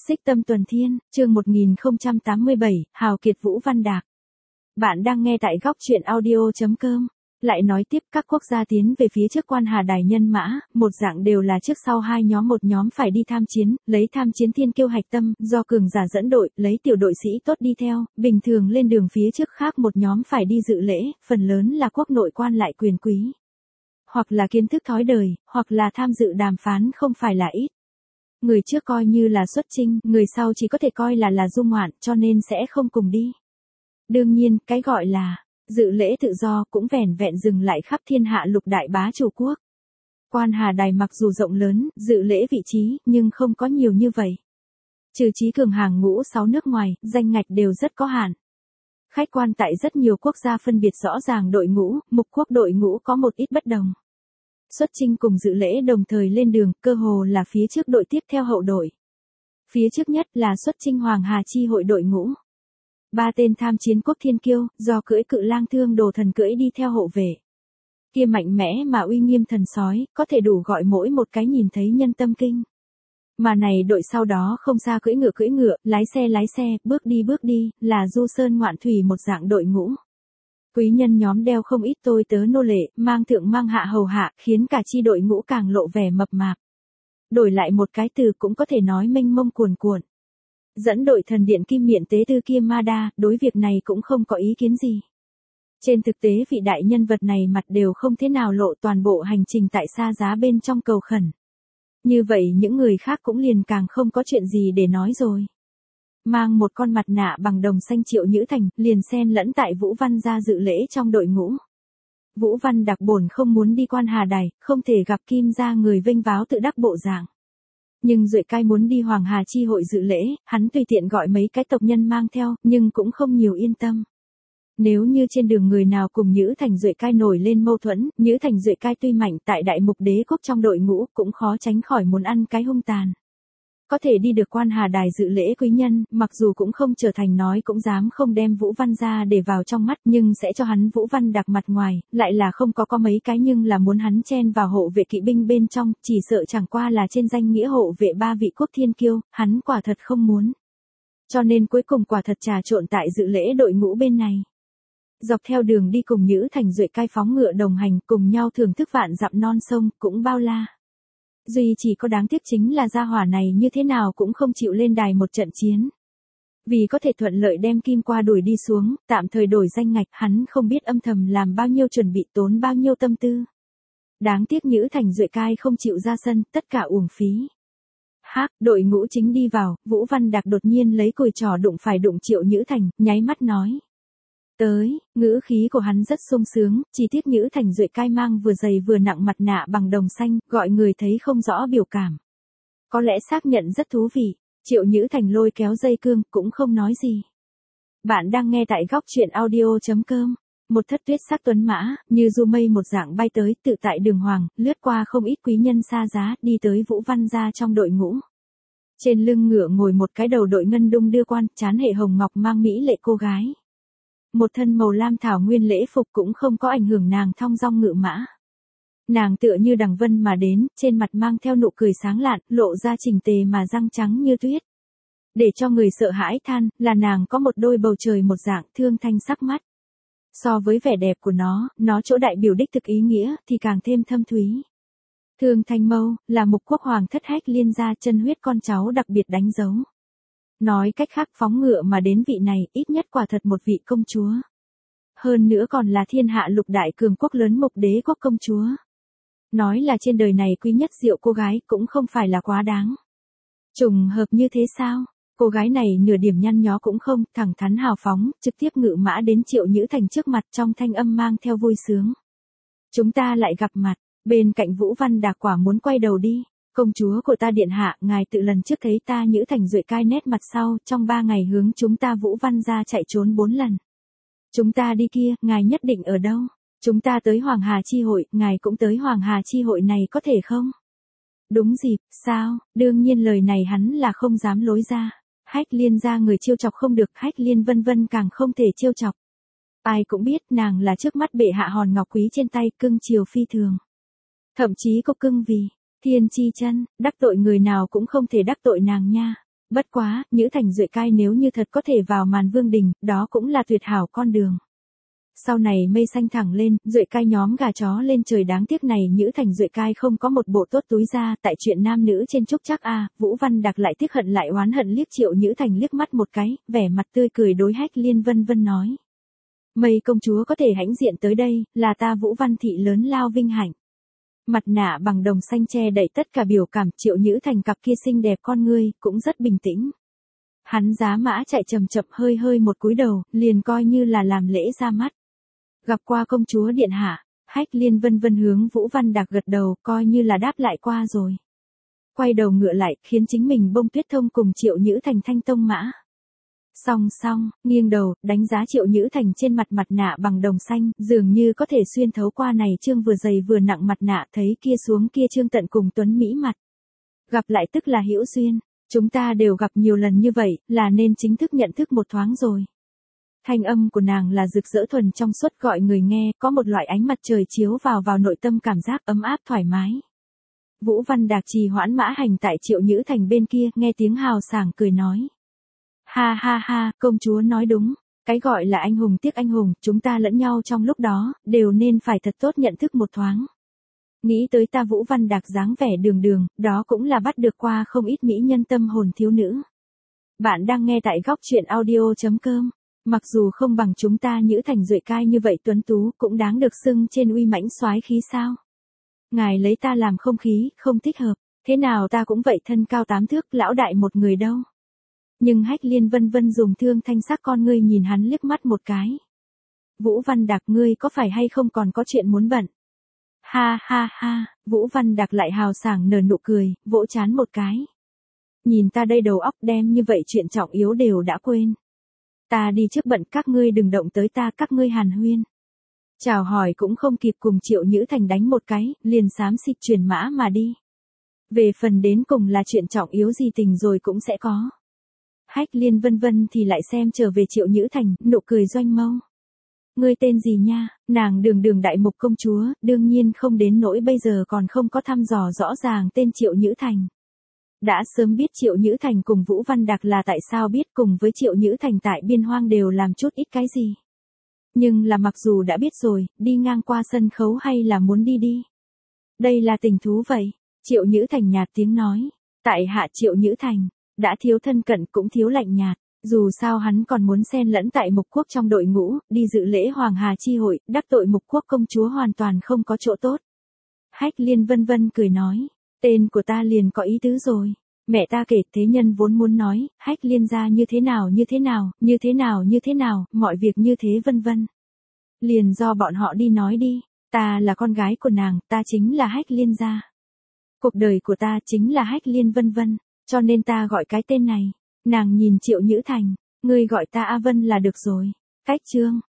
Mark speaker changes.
Speaker 1: Xích Tâm Tuần Thiên, chương 1087, Hào kiệt Vũ Văn Đạc. Bạn đang nghe tại góc truyện audio.com. Lại nói tiếp, các quốc gia tiến về phía trước Quan Hà Đài nhân mã, một dạng đều là trước sau hai nhóm, một nhóm phải đi tham chiến, lấy tham chiến thiên kiêu hạch tâm, do cường giả dẫn đội, lấy tiểu đội sĩ tốt đi theo, bình thường lên đường phía trước khác một nhóm phải đi dự lễ, phần lớn là quốc nội quan lại quyền quý. Hoặc là kiến thức thói đời, hoặc là tham dự đàm phán không phải là ít. Người trước coi như là xuất chinh, người sau chỉ có thể coi là du ngoạn, cho nên sẽ không cùng đi. Đương nhiên, cái gọi là dự lễ tự do cũng vẻn vẹn dừng lại khắp thiên hạ lục đại bá chủ quốc. Quan Hà Đài mặc dù rộng lớn, dự lễ vị trí, nhưng không có nhiều như vậy. Trừ trí cường hàng ngũ 6 nước ngoài, danh ngạch đều rất có hạn. Khách quan tại rất nhiều quốc gia phân biệt rõ ràng đội ngũ, mục quốc đội ngũ có một ít bất đồng. Xuất chinh cùng dự lễ đồng thời lên đường, cơ hồ là phía trước đội tiếp theo hậu đội. Phía trước nhất là xuất chinh Hoàng Hà chi hội đội ngũ. 3 tên tham chiến quốc thiên kiêu, do cưỡi cự lang Thương Đồ Thần cưỡi đi theo hộ vệ. Kia mạnh mẽ mà uy nghiêm thần sói, có thể đủ gọi mỗi một cái nhìn thấy nhân tâm kinh. Mà này đội sau đó không xa cưỡi ngựa, lái xe, bước đi, là du sơn ngoạn thủy một dạng đội ngũ. Quý nhân nhóm đeo không ít tôi tớ nô lệ, mang thượng mang hạ hầu hạ, khiến cả chi đội ngũ càng lộ vẻ mập mạp. Đổi lại một cái từ cũng có thể nói mênh mông cuồn cuộn. Dẫn đội thần điện Kim Miện tế tư Kia Ma Đa, đối việc này cũng không có ý kiến gì. Trên thực tế vị đại nhân vật này mặt đều không thế nào lộ, toàn bộ hành trình tại xa giá bên trong cầu khẩn. Như vậy những người khác cũng liền càng không có chuyện gì để nói rồi. Mang một con mặt nạ bằng đồng xanh Triệu Nhữ Thành, liền xen lẫn tại Vũ Văn gia dự lễ trong đội ngũ. Vũ Văn Đạc bổn không muốn đi Quan Hà Đài, không thể gặp Kim gia người vênh váo tự đắc bộ dạng. Nhưng Duệ Cai muốn đi Hoàng Hà chi hội dự lễ, hắn tùy tiện gọi mấy cái tộc nhân mang theo, nhưng cũng không nhiều yên tâm. Nếu như trên đường người nào cùng Nhữ Thành Duệ Cai nổi lên mâu thuẫn, Nhữ Thành Duệ Cai tuy mạnh tại đại mục đế quốc trong đội ngũ, cũng khó tránh khỏi muốn ăn cái hung tàn. Có thể đi được Quan Hà Đài dự lễ quý nhân, mặc dù cũng không trở thành nói cũng dám không đem Vũ Văn ra để vào trong mắt, nhưng sẽ cho hắn Vũ Văn Đạc mặt ngoài, lại là không có mấy cái nhưng là muốn hắn chen vào hộ vệ kỵ binh bên trong, chỉ sợ chẳng qua là trên danh nghĩa hộ vệ 3 vị quốc thiên kiêu, hắn quả thật không muốn. Cho nên cuối cùng quả thật trà trộn tại dự lễ đội ngũ bên này. Dọc theo đường đi cùng Nhữ Thành Duệ Cai phóng ngựa đồng hành, cùng nhau thưởng thức vạn dặm non sông, cũng bao la. Duy chỉ có đáng tiếc chính là gia hỏa này như thế nào cũng không chịu lên đài một trận chiến. Vì có thể thuận lợi đem Kim qua đuổi đi xuống, tạm thời đổi danh ngạch, hắn không biết âm thầm làm bao nhiêu chuẩn bị, tốn bao nhiêu tâm tư. Đáng tiếc Nhữ Thành Duệ Cai không chịu ra sân, tất cả uổng phí. Đội ngũ chính đi vào, Vũ Văn Đạc đột nhiên lấy cùi trỏ đụng Triệu Nhữ Thành, nháy mắt nói. Tới, ngữ khí của hắn rất sung sướng, chỉ tiếc Nhữ Thành Duệ Cai mang vừa dày vừa nặng mặt nạ bằng đồng xanh, gọi người thấy không rõ biểu cảm. Có lẽ xác nhận rất thú vị, Triệu Nhữ Thành lôi kéo dây cương, cũng không nói gì. Bạn đang nghe tại góc truyện audio.com. Một thất tuyết sắc tuấn mã, như du mây một dạng bay tới, tự tại đường hoàng, lướt qua không ít quý nhân xa giá, đi tới Vũ Văn gia trong đội ngũ. Trên lưng ngựa ngồi một cái đầu đội ngân đung đưa quan, trán hệ hồng ngọc mang mỹ lệ cô gái. Một thân màu lam thảo nguyên lễ phục cũng không có ảnh hưởng nàng thong dong ngự mã. Nàng tựa như đằng vân mà đến, trên mặt mang theo nụ cười sáng lạn, lộ ra chỉnh tề mà răng trắng như tuyết. Để cho người sợ hãi than, là nàng có một đôi bầu trời một dạng thương thanh sắc mắt. So với vẻ đẹp của nó chỗ đại biểu đích thực ý nghĩa, thì càng thêm thâm thúy. Thương thanh mâu, là mục quốc hoàng thất Hách Liên gia chân huyết con cháu đặc biệt đánh dấu. Nói cách khác phóng ngựa mà đến vị này, ít nhất quả thật một vị công chúa. Hơn nữa còn là thiên hạ lục đại cường quốc lớn mục đế quốc công chúa. Nói là trên đời này quý nhất diệu cô gái cũng không phải là quá đáng. Trùng hợp như thế sao? Cô gái này nửa điểm nhăn nhó cũng không, thẳng thắn hào phóng, trực tiếp ngự mã đến Triệu Nhữ Thành trước mặt, trong thanh âm mang theo vui sướng. Chúng ta lại gặp mặt, bên cạnh Vũ Văn Đạc quả muốn quay đầu đi. Công chúa của ta điện hạ, ngài tự lần trước thấy ta Nhữ Thành Duệ Cai nét mặt sau, trong 3 ngày hướng chúng ta Vũ Văn gia chạy trốn 4 lần. Chúng ta đi kia, ngài nhất định ở đâu? Chúng ta tới Hoàng Hà chi hội, ngài cũng tới Hoàng Hà chi hội này có thể không? Đúng dịp, sao? Đương nhiên lời này hắn là không dám lối ra. Hách Liên gia người trêu chọc không được, Hách Liên vân càng không thể trêu chọc. Ai cũng biết nàng là trước mắt bệ hạ hòn ngọc quý trên tay, cưng chiều phi thường. Thậm chí có cưng vì Thiên Chi Chân, đắc tội người nào cũng không thể đắc tội nàng nha. Bất quá, Nhữ Thành Duệ Cai nếu như thật có thể vào màn vương đình, đó cũng là tuyệt hảo con đường. Sau này mây xanh thẳng lên, Duệ Cai nhóm gà chó lên trời, đáng tiếc này Nhữ Thành Duệ Cai không có một bộ tốt túi ra, tại chuyện nam nữ trên trúc chắc Vũ Văn Đạc lại tiếc hận lại oán hận liếc Triệu Nhữ Thành liếc mắt một cái, vẻ mặt tươi cười đối Hách Liên Vân Vân nói. Mây công chúa có thể hãnh diện tới đây, là ta Vũ Văn thị lớn lao vinh hạnh. Mặt nạ bằng đồng xanh che đậy tất cả biểu cảm, Triệu Nhữ Thành cặp kia xinh đẹp con ngươi, cũng rất bình tĩnh. Hắn giá mã chạy chậm chậm hơi hơi một cúi đầu, liền coi như là làm lễ ra mắt. Gặp qua công chúa điện hạ, Hách Liên Vân Vân hướng Vũ Văn Đạc gật đầu, coi như là đáp lại qua rồi. Quay đầu ngựa lại, khiến chính mình Bông Tuyết Thông cùng Triệu Nhữ Thành thanh tông mã. Song, nghiêng đầu, đánh giá Triệu Nhữ Thành trên mặt nạ bằng đồng xanh, dường như có thể xuyên thấu qua này trương vừa dày vừa nặng mặt nạ, thấy kia xuống kia trương tận cùng tuấn mỹ mặt. Gặp lại tức là hữu duyên, chúng ta đều gặp nhiều lần như vậy, là nên chính thức nhận thức một thoáng rồi. Thanh âm của nàng là rực rỡ thuần trong suốt, gọi người nghe, có một loại ánh mặt trời chiếu vào nội tâm, cảm giác ấm áp thoải mái. Vũ Văn Đạc trì hoãn mã hành tại Triệu Nhữ Thành bên kia, nghe tiếng hào sảng cười nói. Ha ha ha, công chúa nói đúng, cái gọi là anh hùng tiếc anh hùng, chúng ta lẫn nhau trong lúc đó, đều nên phải thật tốt nhận thức một thoáng. Nghĩ tới ta Vũ Văn Đạc dáng vẻ đường đường, đó cũng là bắt được qua không ít mỹ nhân tâm hồn thiếu nữ. Bạn đang nghe tại góc truyện audio.com. Mặc dù không bằng chúng ta Nhữ Thành Duệ Cai như vậy tuấn tú, cũng đáng được xưng trên uy mãnh soái khí sao. Ngài lấy ta làm không khí, không thích hợp, thế nào ta cũng vậy, thân cao 8 thước, lão đại một người đâu. Nhưng Hách Liên Vân Vân dùng thương thanh sắc con ngươi nhìn hắn liếc mắt một cái. Vũ Văn Đạc, ngươi có phải hay không còn có chuyện muốn bận? Ha ha ha, Vũ Văn Đạc lại hào sảng nở nụ cười, vỗ chán một cái. Nhìn ta đây đầu óc đem như vậy, chuyện trọng yếu đều đã quên. Ta đi trước bận, các ngươi đừng động tới ta, các ngươi hàn huyên. Chào hỏi cũng không kịp, cùng Triệu Nhữ Thành đánh một cái, liền xám xịt chuyển mã mà đi. Về phần đến cùng là chuyện trọng yếu gì tình rồi cũng sẽ có. Hách Liên Vân Vân thì lại xem trở về Triệu Nhữ Thành, nụ cười doanh mâu. Ngươi tên gì nha? Nàng đường đại mục công chúa, đương nhiên không đến nỗi bây giờ còn không có thăm dò rõ ràng tên Triệu Nhữ Thành. Đã sớm biết Triệu Nhữ Thành cùng Vũ Văn Đạc, là tại sao biết cùng với Triệu Nhữ Thành tại biên hoang đều làm chút ít cái gì. Nhưng là mặc dù đã biết rồi, đi ngang qua sân khấu hay là muốn đi. Đây là tình thú vậy. Triệu Nhữ Thành nhạt tiếng nói. Tại hạ Triệu Nhữ Thành, đã thiếu thân cận cũng thiếu lạnh nhạt. Dù sao hắn còn muốn xen lẫn tại Mục Quốc trong đội ngũ, đi dự lễ Hoàng Hà chi hội, đắc tội Mục Quốc công chúa hoàn toàn không có chỗ tốt. Hách Liên Vân Vân cười nói. Tên của ta liền có ý tứ rồi. Mẹ ta kể thế nhân vốn muốn nói, Hách Liên gia như thế nào, mọi việc như thế vân vân. Liền do bọn họ đi nói đi, ta là con gái của nàng, ta chính là Hách Liên gia. Cuộc đời của ta chính là Hách Liên Vân Vân, cho nên ta gọi cái tên này. Nàng nhìn Triệu Nhữ Thành, ngươi gọi ta A Vân là được rồi. Cách chương.